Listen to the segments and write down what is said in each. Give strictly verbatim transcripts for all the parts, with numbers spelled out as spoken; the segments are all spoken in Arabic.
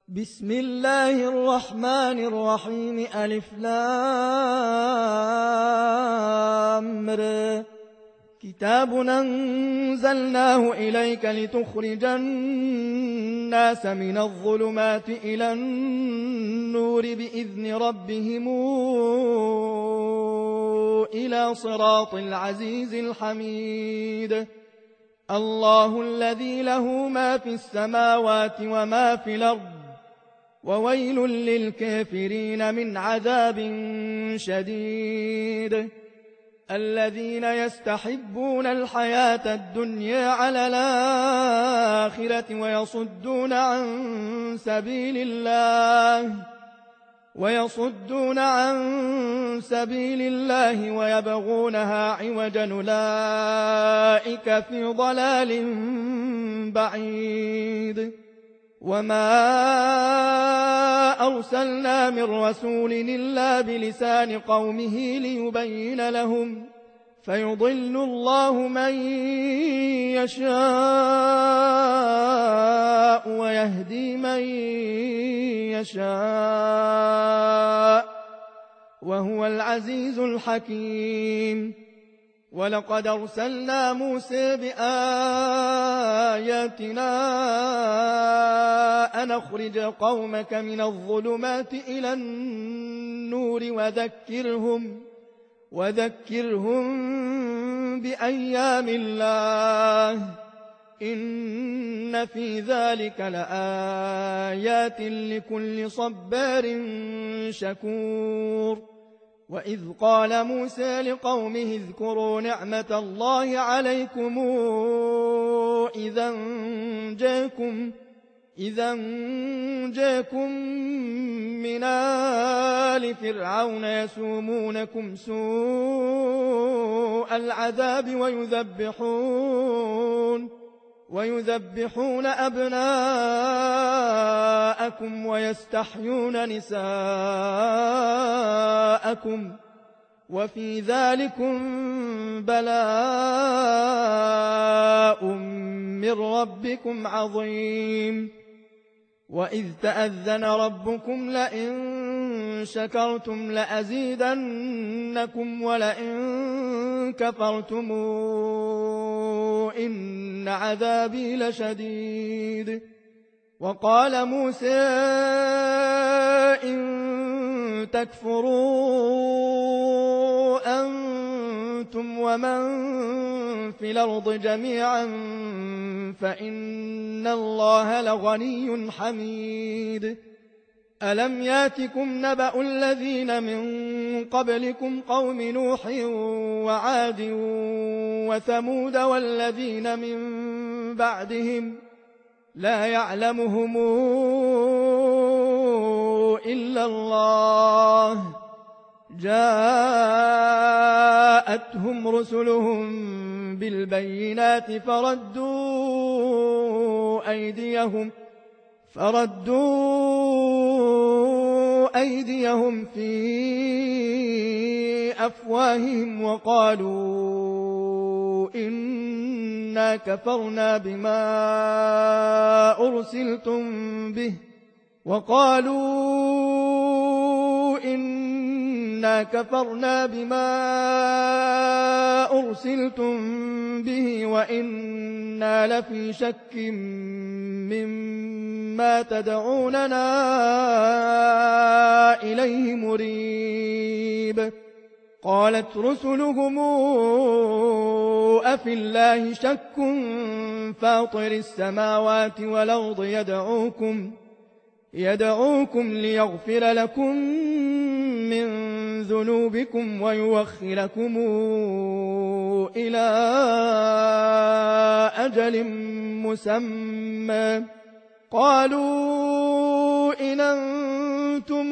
بسم الله الرحمن الرحيم. ألف لام ر. كتاب أنزلناه إليك لتخرج الناس من الظلمات إلى النور بإذن ربهم إلى صراط العزيز الحميد. الله الذي له ما في السماوات وما في الأرض، وويل للكافرين من عذاب شديد. الذين يستحبون الحياة الدنيا على الآخرة ويصدون عن سبيل الله ويصدون عن سبيل الله ويبغونها عوجا، أولئك في ضلال بعيد. وما أرسلنا من رسول إلا بلسان قومه ليبين لهم، فيضل الله من يشاء ويهدي من يشاء، وهو العزيز الحكيم. ولقد أرسلنا موسى بآياتنا أن أخرج قومك من الظلمات إلى النور وذكرهم وذكرهم بأيام الله، إن في ذلك لآيات لكل صبار شكور. وإذ قال موسى لقومه اذكروا نعمة الله عليكم إذا جاءكم إذا جاءكم من آل فرعون يسومونكم سوء العذاب ويذبحون ويذبحون أبناءكم ويستحيون نساءكم، وفي ذلكم بلاء من ربكم عظيم. وإذ تأذن ربكم لئن شكرتم لأزيدنكم ولئن كفرتم إن عذابي لشديد. وقال موسى إن تكفروا أنتم ومن في الأرض جميعا فإن الله لغني حميد. ألم ياتكم نبأ الذين من قبلكم قوم نوح وعاد وثمود والذين من بعدهم لا يعلمهم إلا الله، جاءتهم رسلهم بالبينات فردوا أيديهم فردوا أيديهم في أفواههم وقالوا إنا كفرنا بما أرسلتم به وقالوا إنا كفرنا بما أرسلتم به وإنا لفي شك مما تدعوننا إليه مريب. قالت رسلهم أفي الله شك فاطر السماوات والأرض يدعوكم يدعوكم ليغفر لكم من ذنوبكم ويوخركم إلى أجل مسمى. قالوا إن أنتم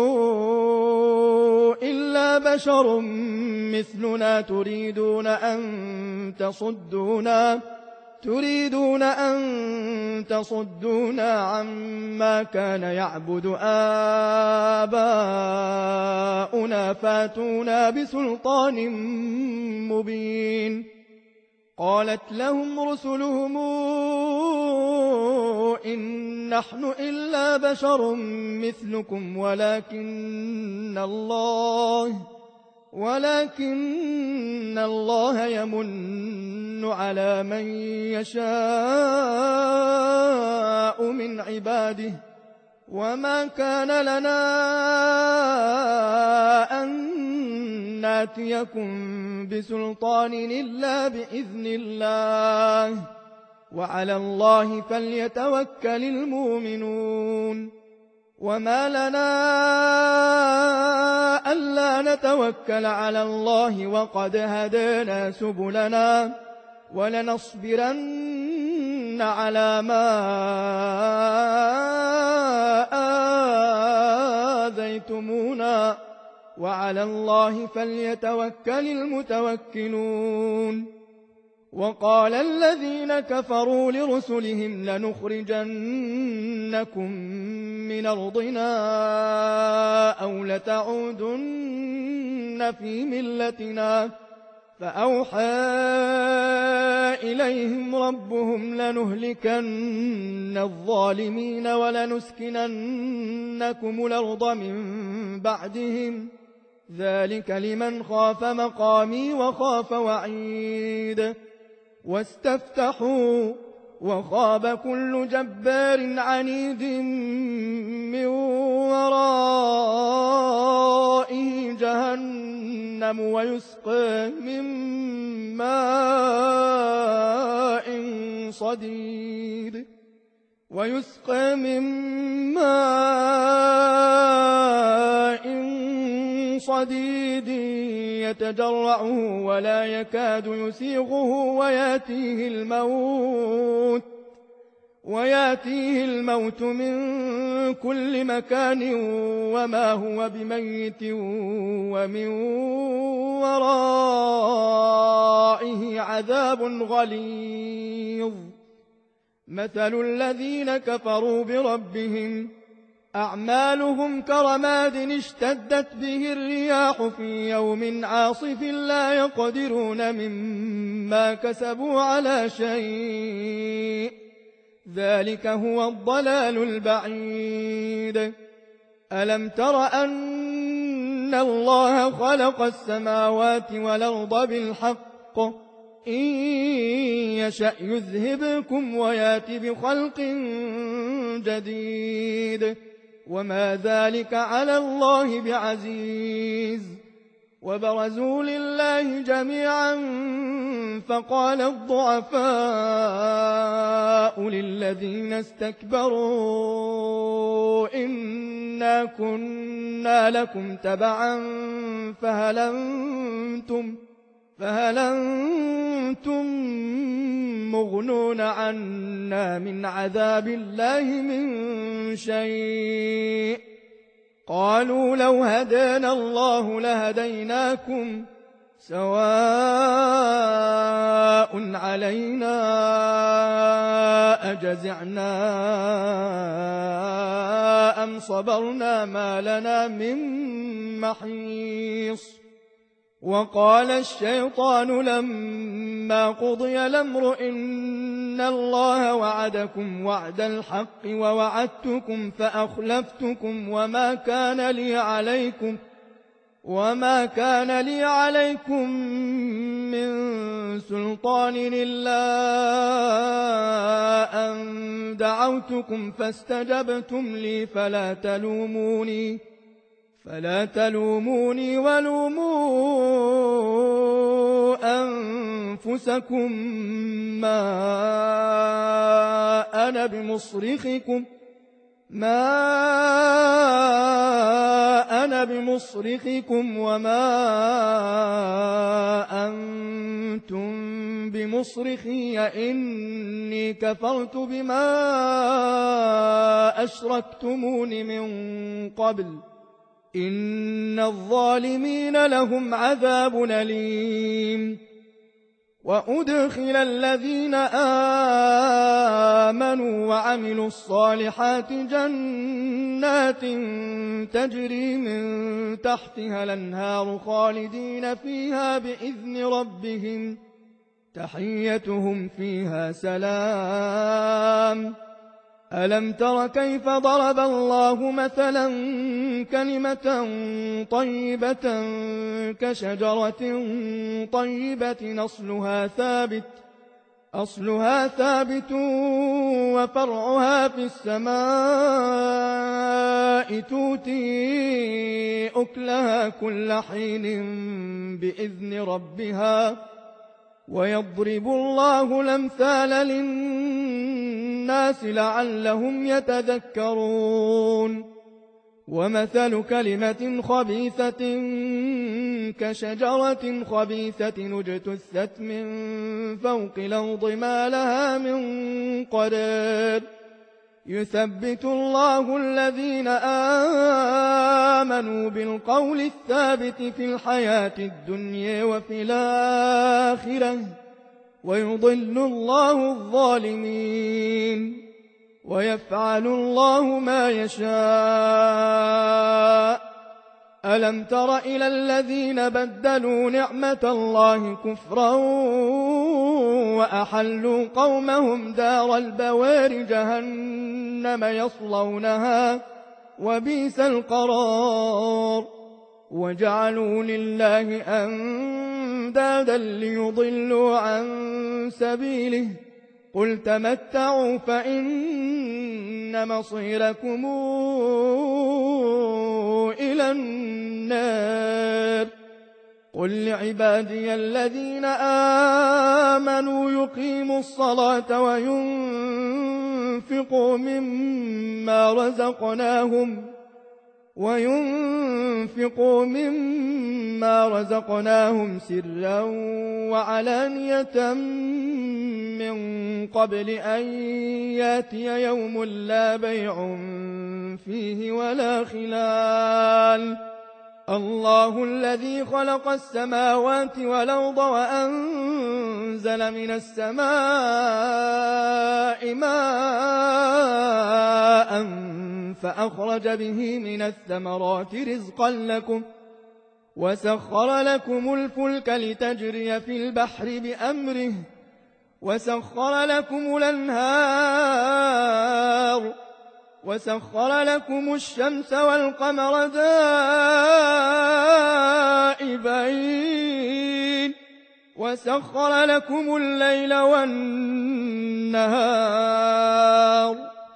إلا بشر مثلنا تريدون أن تصدونا تريدون أن تصدونا عما كان يعبد آباؤنا فاتونا بسلطان مبين. قالت لهم رسلهم إن نحن إلا بشر مثلكم ولكن الله ولكن الله يمن على من يشاء من عباده وما كان لنا أن ناتيكم بسلطان إلا بإذن الله وعلى الله فليتوكل المؤمنون وما لنا ألا نتوكل على الله وقد هدانا سبلنا ولنصبرن على ما آذيتمونا وعلى الله فليتوكل المتوكلون وقال الذين كفروا لرسلهم لنخرجنكم من أرضنا أو لتعودن في ملتنا فأوحى إليهم ربهم لنهلكن الظالمين ولنسكننكم الأرض من بعدهم ذلك لمن خاف مقامي وخاف وعيد واستفتحوا وخاب كل جبار عنيد من ورائه جهنم ويسقى من ماء صديد ويسقى من ماء صديد يتجرعه ولا يكاد يسيغه وياتيه الموت وياتيه الموت من كل مكان وما هو بميت ومن ورائه عذاب غليظ مثل الذين كفروا بربهم أعمالهم كرماد اشتدت به الرياح في يوم عاصف لا يقدرون مما كسبوا على شيء ذلك هو الضلال البعيد ألم تر أن الله خلق السماوات والأرض بالحق إن يشأ يذهبكم ويات بخلق جديد وما ذلك على الله بعزيز وبرزوا لله جميعا فقال الضعفاء للذين استكبروا إنا كنا لكم تبعا فهل أنتم فهل أنتم مغنون عنا من عذاب الله من شيء قالوا لو هدانا الله لهديناكم سواء علينا أجزعنا أم صبرنا ما لنا من محيص وقال الشيطان لما قضي الأمر إن الله وعدكم وعد الحق ووعدتكم فأخلفتكم وما كان لي عليكم وما كان لي عليكم من سلطان إلا أن دعوتكم فاستجبتم لي فلا تلوموني فلا تلوموني ولوموا أنفسكم ما أنا بمصرخكم ما أنا بمصرخكم وما أنتم بمصرخي إني كفرت بما أشركتمون من قبل إن الظالمين لهم عذاب أليم وأدخل الذين آمنوا وعملوا الصالحات جنات تجري من تحتها الأنهار خالدين فيها بإذن ربهم تحيتهم فيها سلام. ألم تر كيف ضرب الله مثلا كلمة طيبة كشجرة طيبة أصلها ثابت أصلها ثابت وفرعها في السماء تؤتي أكلها كل حين بإذن ربها ويضرب الله الأمثال للناس لعلهم يتذكرون. ومثل كلمة خبيثة كشجرة خبيثة اجتثت من فوق الأرض ما لها من قرار. يثبت الله الذين آمنوا بالقول الثابت في الحياة الدنيا وفي الآخرة ويضل الله الظالمين ويفعل الله ما يشاء. ألم تر إلى الذين بدلوا نعمة الله كفرا وأحلوا قومهم دار البوار جهنم يصلونها وبئس القرار. وجعلوا لله أندادا ليضلوا عن سبيله قل تمتعوا فإن مصيركم إلى النار. قل لعبادي الذين آمنوا يقيموا الصلاة وينفقوا مما رزقناهم وينفقوا مما رزقناهم سرا وعلانية من قبل أن ياتي يوم لا بيع فيه ولا خلال. الله الذي خلق السماوات والأرض وأنزل من السماء ماء فأخرج به من الثمرات رزقا لكم وسخر لكم الفلك لتجري في البحر بأمره وسخر لكم الأنهار وسخر لكم الشمس والقمر دائبين وسخر لكم الليل والنهار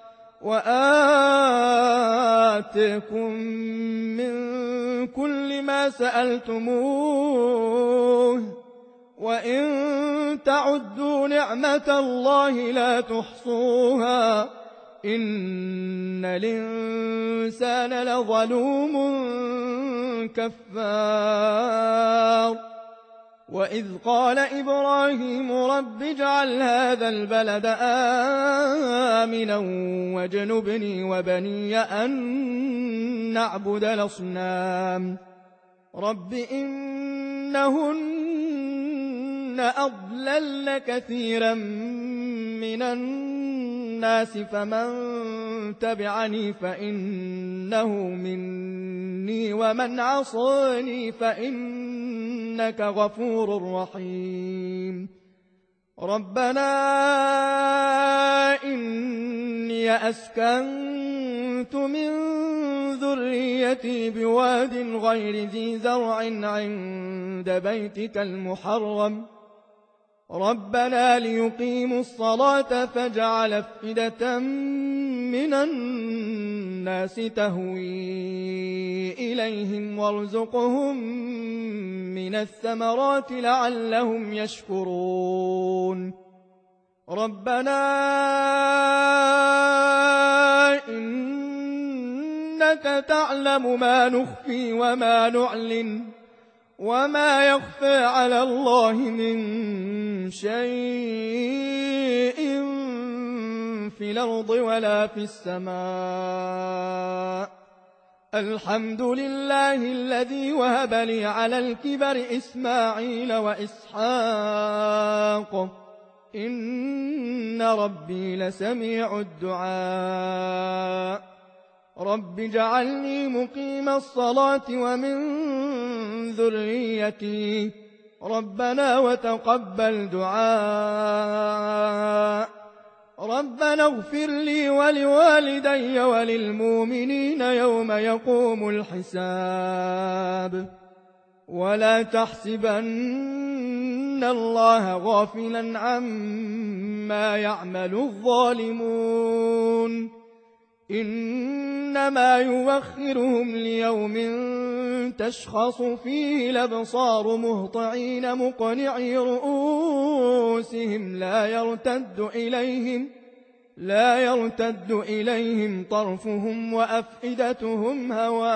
وآتاكم من كل ما سألتموه وإن تعدوا نعمة الله لا تحصوها إن الإنسان لظلوم كفار. وإذ قال إبراهيم رب اجعل هذا البلد آمنا واجنبني وبني أن نعبد الأصنام رب إنهن أضللن كثيرا من الناس فمن تبعني فإنه مني ومن عصاني فإنك غفور رحيم. ربنا إني أسكنت من ذريتي بواد غير ذي زرع عند بيتك المحرم ربنا ليقيموا الصلاة فاجعل أفئدة من الناس تهوي إليهم وارزقهم من الثمرات لعلهم يشكرون. ربنا إنك تعلم ما نخفي وما نعلن وما يخفى على الله من شيء في الأرض ولا في السماء. الحمد لله الذي وهب لي على الكبر إسماعيل وإسحاق إن ربي لسميع الدعاء. رب اجعلني مقيم الصلاة ومن ذريتي ربنا وتقبل دعاء ربنا اغفر لي ولوالدي وللمؤمنين يوم يقوم الحساب ولا تحسبن الله غافلا عما يعمل الظالمون إنما يوخرهم ليوم تشخص فيه الأبصار مهطعين مقنعي رؤوسهم لا يرتد إليهم لا يرتد إليهم طرفهم وأفئدتهم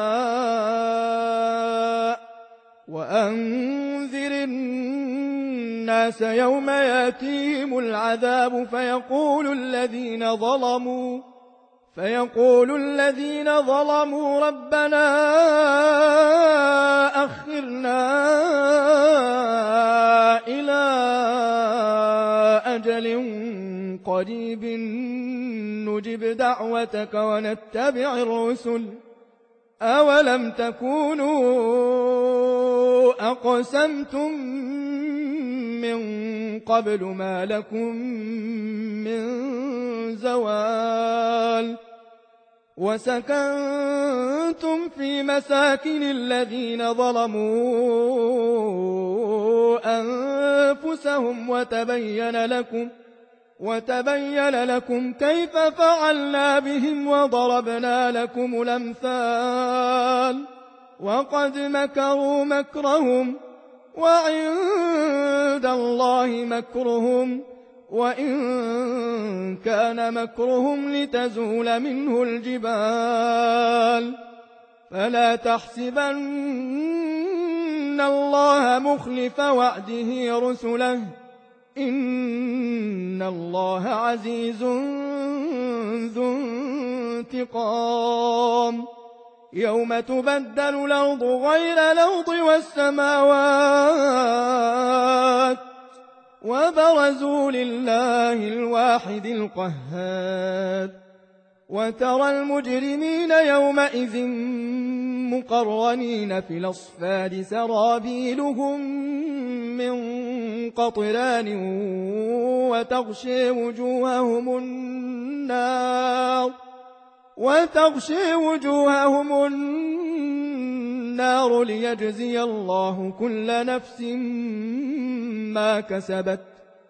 هواء وأنذر الناس يوم يأتيهم العذاب فيقول الذين ظلموا فيقول الذين ظلموا ربنا أخرنا إلى أجل قريب نجب دعوتك ونتبع الرسل أولم تكونوا أقسمتم من قبل ما لكم من زوال وسكنتم في مساكن الذين ظلموا أنفسهم وتبين لكم وتبين لكم كيف فعلنا بهم وضربنا لكم الأمثال وقد مكروا مكرهم وعند الله مكرهم وإن كان مكرهم لتزول منه الجبال فلا تحسبن الله مخلف وعده رسله إن الله عزيز ذو انتقام يوم تبدل الأرض غير الأرض والسماوات وبرزوا لله الواحد القهار وترى المجرمين يومئذ مقرنين في الأصفاد سرابيلهم من قطران وتغشي وجوههم النار وتغشي وجوههم النار ليجزي الله كل نفس ما كسبت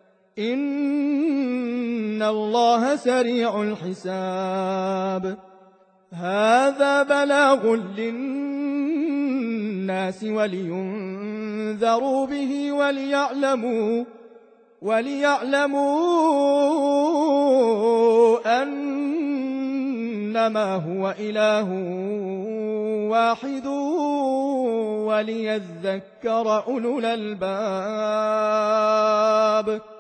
إن الله سريع الحساب هذا بلاغ للناس ولينذروا به وليعلموا وليعلموا أنما هو إله واحد وليذكر أولو الألباب